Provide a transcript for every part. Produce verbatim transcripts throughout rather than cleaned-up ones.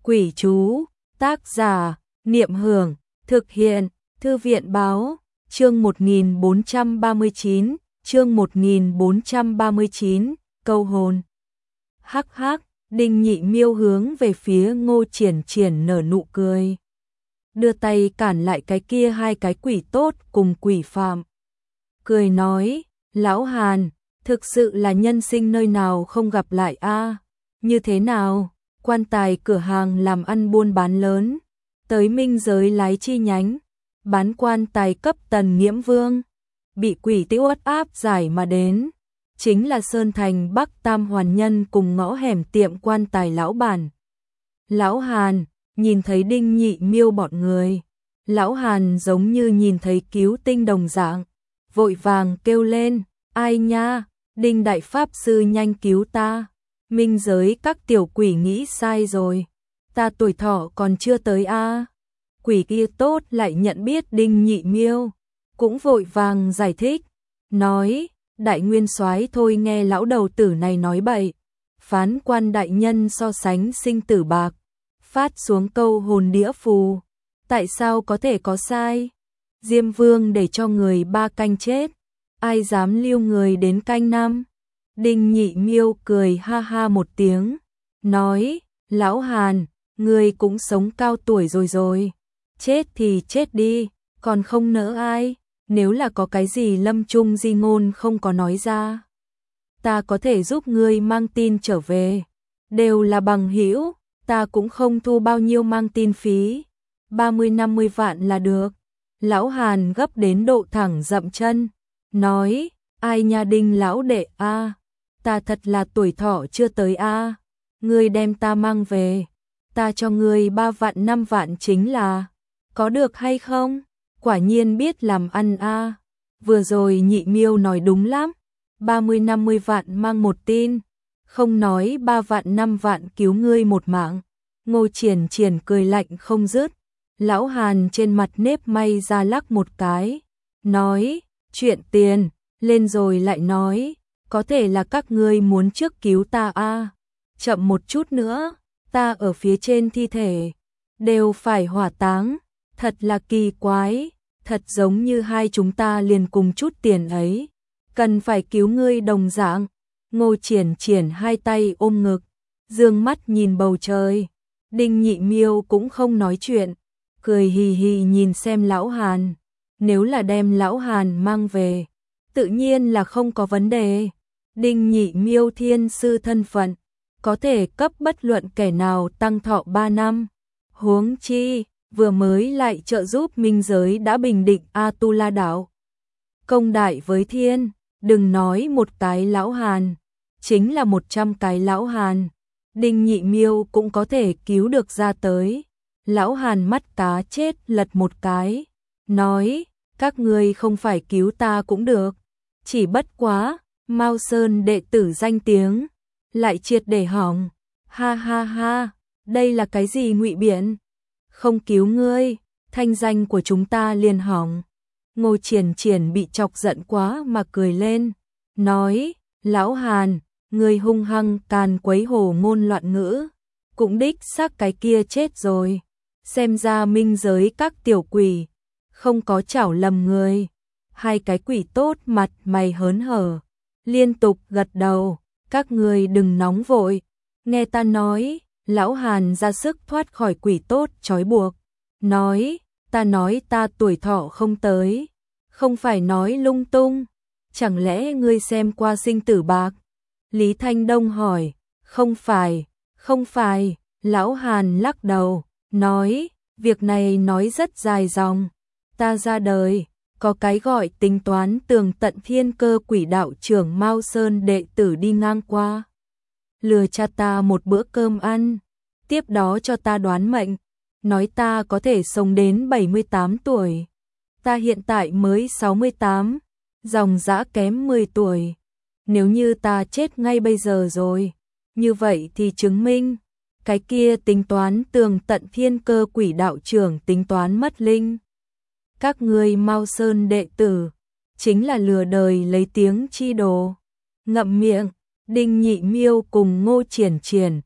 Quỷ chú, tác giả, Niệm Hưởng, thực hiện, Thư viện báo, chương một nghìn bốn trăm ba mươi chín, chương một nghìn bốn trăm ba mươi chín, câu hồn. Hắc hắc, Đinh Nhị Miêu hướng về phía Ngô Triển Triển nở nụ cười. Đưa tay cản lại cái kia hai cái quỷ tốt cùng quỷ phạm. Cười nói, Lão Hàn, thực sự là nhân sinh nơi nào không gặp lại a? Như thế nào? Quan tài cửa hàng làm ăn buôn bán lớn, tới minh giới lái chi nhánh, bán quan tài cấp Tần Nghiễm Vương, bị quỷ tiêu uất áp giải mà đến, chính là Sơn Thành Bắc Tam Hoàn Nhân cùng ngõ hẻm tiệm quan tài lão bản. Lão Hàn, nhìn thấy Đinh Nhị Miêu bọn người, Lão Hàn giống như nhìn thấy cứu tinh đồng dạng, vội vàng kêu lên, ai nha, Đinh Đại Pháp Sư nhanh cứu ta. Minh giới các tiểu quỷ nghĩ sai rồi, ta tuổi thọ còn chưa tới a. Quỷ kia tốt lại nhận biết Đinh Nhị Miêu, cũng vội vàng giải thích, nói, đại nguyên soái thôi nghe lão đầu tử này nói bậy, phán quan đại nhân so sánh sinh tử bạc, phát xuống câu hồn đĩa phù, tại sao có thể có sai? Diêm Vương để cho người ba canh chết, ai dám lưu người đến canh năm? Đinh Nhị Miêu cười ha ha một tiếng, nói, Lão Hàn, ngươi cũng sống cao tuổi rồi rồi, chết thì chết đi, còn không nỡ ai, nếu là có cái gì lâm chung di ngôn không có nói ra. Ta có thể giúp ngươi mang tin trở về, đều là bằng hữu, ta cũng không thu bao nhiêu mang tin phí, ba mươi năm mươi vạn là được. Lão Hàn gấp đến độ thẳng dậm chân, nói, ai nha Đinh lão đệ a, ta thật là tuổi thọ chưa tới a, ngươi đem ta mang về, ta cho ngươi ba vạn năm vạn chính là, có được hay không? Quả nhiên biết làm ăn a. Vừa rồi Nhị Miêu nói đúng lắm, ba mươi năm mươi vạn mang một tin, không nói ba vạn năm vạn cứu ngươi một mạng. Ngô Triển Triển cười lạnh không dứt, Lão Hàn trên mặt nếp may ra lắc một cái, nói, chuyện tiền, lên rồi lại nói, có thể là các ngươi muốn trước cứu ta a, chậm một chút nữa, ta ở phía trên thi thể, đều phải hỏa táng, thật là kỳ quái, thật giống như hai chúng ta liền cùng chút tiền ấy, cần phải cứu ngươi đồng dạng. Ngô Triển Triển hai tay ôm ngực, dương mắt nhìn bầu trời, Đinh Nhị Miêu cũng không nói chuyện, cười hì hì nhìn xem Lão Hàn, nếu là đem Lão Hàn mang về, tự nhiên là không có vấn đề. Đinh Nhị Miêu thiên sư thân phận, có thể cấp bất luận kẻ nào tăng thọ ba năm. Huống chi, vừa mới lại trợ giúp minh giới đã bình định A-tu-la đảo. Công đại với thiên, đừng nói một cái Lão Hàn, chính là một trăm cái Lão Hàn, Đinh Nhị Miêu cũng có thể cứu được ra tới. Lão Hàn mắt cá chết lật một cái, nói, các ngươi không phải cứu ta cũng được, chỉ bất quá, Mao Sơn đệ tử danh tiếng, lại triệt để hỏng, ha ha ha, đây là cái gì ngụy biện, không cứu ngươi, thanh danh của chúng ta liền hỏng. Ngô Triển Triển bị chọc giận quá mà cười lên, nói, Lão Hàn, ngươi hung hăng càn quấy hồ ngôn loạn ngữ, cũng đích xác cái kia chết rồi, xem ra minh giới các tiểu quỷ, không có chảo lầm người. Hai cái quỷ tốt mặt mày hớn hở, liên tục gật đầu, các người đừng nóng vội, nghe ta nói. Lão Hàn ra sức thoát khỏi quỷ tốt trói buộc, nói, ta nói ta tuổi thọ không tới, không phải nói lung tung, chẳng lẽ ngươi xem qua sinh tử bạc? Lý Thanh Đông hỏi, không phải, không phải, Lão Hàn lắc đầu, nói, việc này nói rất dài dòng, ta ra đời, có cái gọi tính toán tường tận thiên cơ quỷ đạo trưởng Mao Sơn đệ tử đi ngang qua, lừa cha ta một bữa cơm ăn, tiếp đó cho ta đoán mệnh, nói ta có thể sống đến bảy mươi tám tuổi, ta hiện tại mới sáu mươi tám, dòng dã kém mười tuổi, nếu như ta chết ngay bây giờ rồi, như vậy thì chứng minh, cái kia tính toán tường tận thiên cơ quỷ đạo trưởng tính toán mất linh. Các ngươi Mao Sơn đệ tử, chính là lừa đời lấy tiếng chi đồ. Ngậm miệng, Đinh Nhị Miêu cùng Ngô Triển Triển,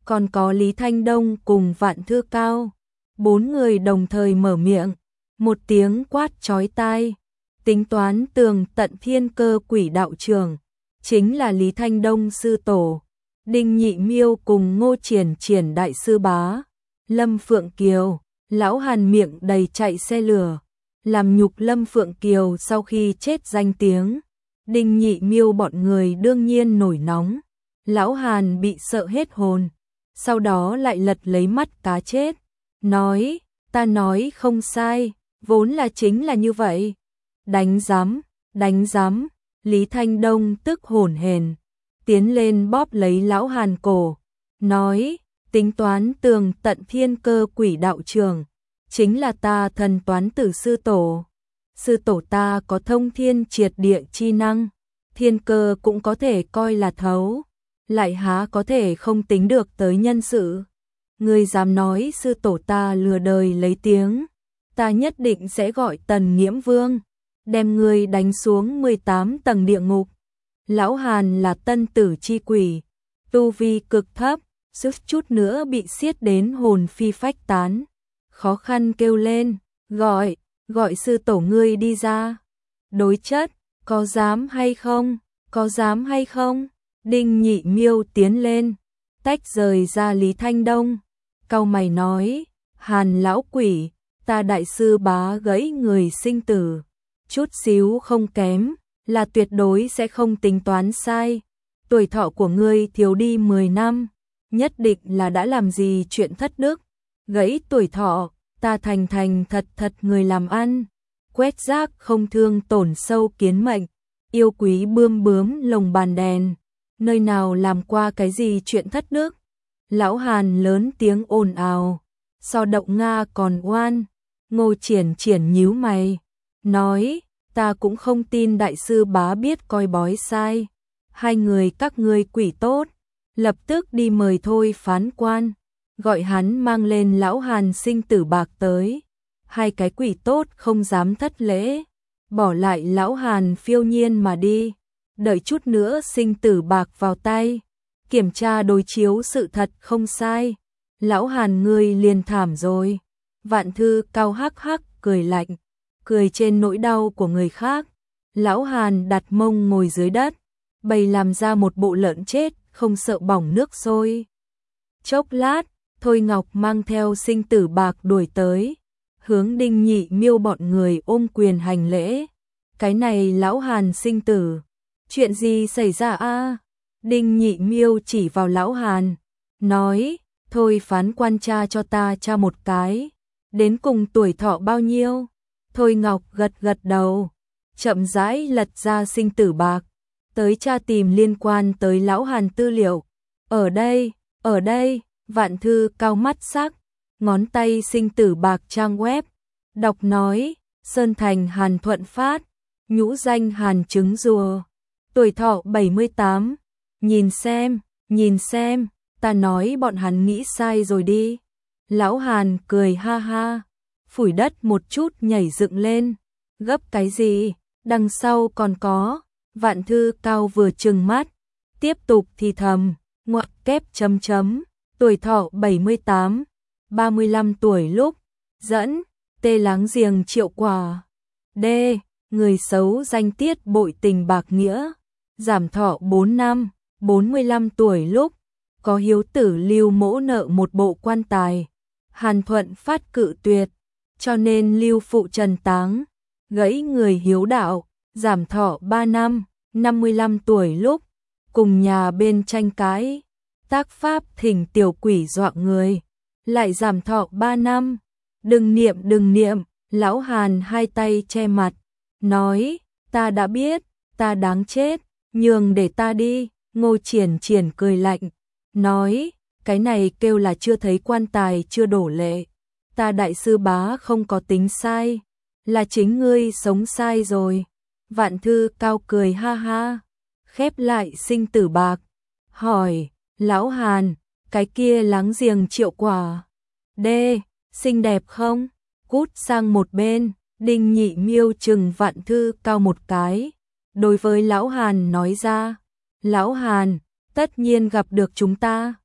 còn có Lý Thanh Đông cùng Vạn Thư Cao. Bốn người đồng thời mở miệng, một tiếng quát chói tai. Tính toán tường tận thiên cơ quỷ đạo trường, chính là Lý Thanh Đông sư tổ, Đinh Nhị Miêu cùng Ngô Triển Triển đại sư bá, Lâm Phượng Kiều, lão Hàn miệng đầy chạy xe lửa, làm nhục Lâm Phượng Kiều sau khi chết danh tiếng. Đinh Nhị Miêu bọn người đương nhiên nổi nóng, lão Hàn bị sợ hết hồn, sau đó lại lật lấy mắt cá chết, nói, ta nói không sai, vốn là chính là như vậy. Đánh giám, đánh giám, Lý Thanh Đông tức hổn hển, tiến lên bóp lấy lão Hàn cổ, nói, tính toán tường tận thiên cơ quỷ đạo trường, chính là ta thần toán tử sư tổ. Sư tổ ta có thông thiên triệt địa chi năng, thiên cơ cũng có thể coi là thấu, lại há có thể không tính được tới nhân sự. Ngươi dám nói sư tổ ta lừa đời lấy tiếng, ta nhất định sẽ gọi Tần Nghiễm Vương, đem ngươi đánh xuống mười tám tầng địa ngục. Lão Hàn là tân tử chi quỷ, tu vi cực thấp, suýt chút nữa bị xiết đến hồn phi phách tán. Khó khăn kêu lên, gọi, gọi sư tổ ngươi đi ra. Đối chất, có dám hay không, có dám hay không? Đinh Nhị Miêu tiến lên, tách rời ra Lý Thanh Đông, cau mày nói, Hàn lão quỷ, ta đại sư bá gãy người sinh tử, chút xíu không kém, là tuyệt đối sẽ không tính toán sai. Tuổi thọ của ngươi thiếu đi mười năm, nhất định là đã làm gì chuyện thất đức. Gãy tuổi thọ, ta thành thành thật thật người làm ăn, quét rác không thương tổn sâu kiến mệnh, yêu quý bươm bướm lồng bàn đèn, nơi nào làm qua cái gì chuyện thất đức. Lão Hàn lớn tiếng ồn ào, so động Nga còn oan. Ngô Triển Triển nhíu mày, nói, ta cũng không tin đại sư bá biết coi bói sai. Hai người các ngươi quỷ tốt, lập tức đi mời thôi phán quan, gọi hắn mang lên lão Hàn sinh tử bạc tới. Hai cái quỷ tốt không dám thất lễ, bỏ lại lão Hàn phiêu nhiên mà đi, đợi chút nữa sinh tử bạc vào tay, kiểm tra đối chiếu sự thật không sai. Lão Hàn ngươi liền thảm rồi. Vạn Thư Cao hắc hắc cười lạnh, cười trên nỗi đau của người khác. Lão Hàn đặt mông ngồi dưới đất, bày làm ra một bộ lợn chết, không sợ bỏng nước sôi. Chốc lát, Thôi Ngọc mang theo sinh tử bạc đuổi tới, hướng Đinh Nhị Miêu bọn người ôm quyền hành lễ. Cái này lão Hàn sinh tử, chuyện gì xảy ra a? Đinh Nhị Miêu chỉ vào lão Hàn, nói, thôi phán quan tra cho ta tra một cái, đến cùng tuổi thọ bao nhiêu? Thôi Ngọc gật gật đầu, chậm rãi lật ra sinh tử bạc, tới tra tìm liên quan tới lão Hàn tư liệu. Ở đây, ở đây, Vạn Thư Cao mắt sắc, ngón tay sinh tử bạc trang web, đọc nói, Sơn Thành Hàn Thuận Phát, nhũ danh Hàn Trứng Rùa, tuổi thọ bảy mươi tám. Nhìn xem, nhìn xem, ta nói bọn hắn nghĩ sai rồi đi. Lão Hàn cười ha ha, phủi đất một chút nhảy dựng lên, gấp cái gì, đằng sau còn có. Vạn Thư Cao vừa trừng mắt, tiếp tục thì thầm, ngoặc kép chấm chấm, tuổi thọ bảy mươi tám, ba mươi lăm tuổi lúc, dẫn, tê láng giềng triệu quả. D. Người xấu danh tiết bội tình bạc nghĩa, giảm thọ bốn năm, bốn mươi lăm tuổi lúc, có hiếu tử Lưu Mỗ nợ một bộ quan tài. Hàn Thuận Phát cự tuyệt, cho nên Lưu Phụ trần táng, gãy người hiếu đạo, giảm thọ ba năm, năm mươi lăm tuổi lúc, cùng nhà bên tranh cãi, tác pháp thỉnh tiểu quỷ dọa người, lại giảm thọ ba năm. Đừng niệm đừng niệm, lão Hàn hai tay che mặt, nói, ta đã biết, ta đáng chết, nhường để ta đi. Ngô Triển Triển cười lạnh, nói, cái này kêu là chưa thấy quan tài chưa đổ lệ. Ta đại sư bá không có tính sai, là chính ngươi sống sai rồi. Vạn Thư Cao cười ha ha, khép lại sinh tử bạc, hỏi, lão Hàn, cái kia láng giềng triệu quả, D, xinh đẹp không? Cút sang một bên. Đinh Nhị Miêu chừng Vạn Thư Cao một cái, đối với lão Hàn nói ra, lão Hàn, tất nhiên gặp được chúng ta,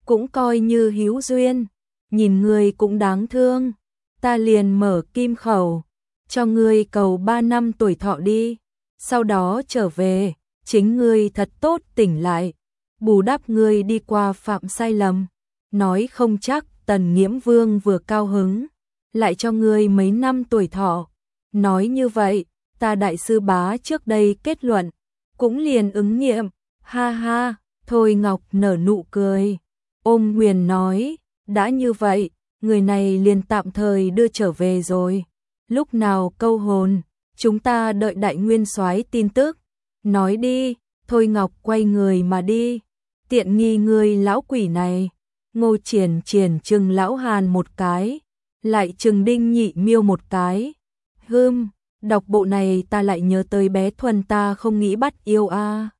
cũng coi như hữu duyên, nhìn ngươi cũng đáng thương, ta liền mở kim khẩu, cho ngươi cầu ba năm tuổi thọ đi, sau đó trở về, chính ngươi thật tốt tỉnh lại, bù đắp ngươi đi qua phạm sai lầm, nói không chắc Tần Nghiễm Vương vừa cao hứng, lại cho ngươi mấy năm tuổi thọ, nói như vậy, ta đại sư bá trước đây kết luận, cũng liền ứng nghiệm, ha ha, Thôi Ngọc nở nụ cười, ôm Huyền nói, đã như vậy, người này liền tạm thời đưa trở về rồi, lúc nào câu hồn, chúng ta đợi đại nguyên soái tin tức, nói đi, Thôi Ngọc quay người mà đi, tiện nghi ngươi lão quỷ này, Ngô Triển Triển trừng lão Hàn một cái, lại trừng Đinh Nhị Miêu một cái, hưm, đọc bộ này ta lại nhớ tới bé Thuần ta không nghĩ bắt yêu a.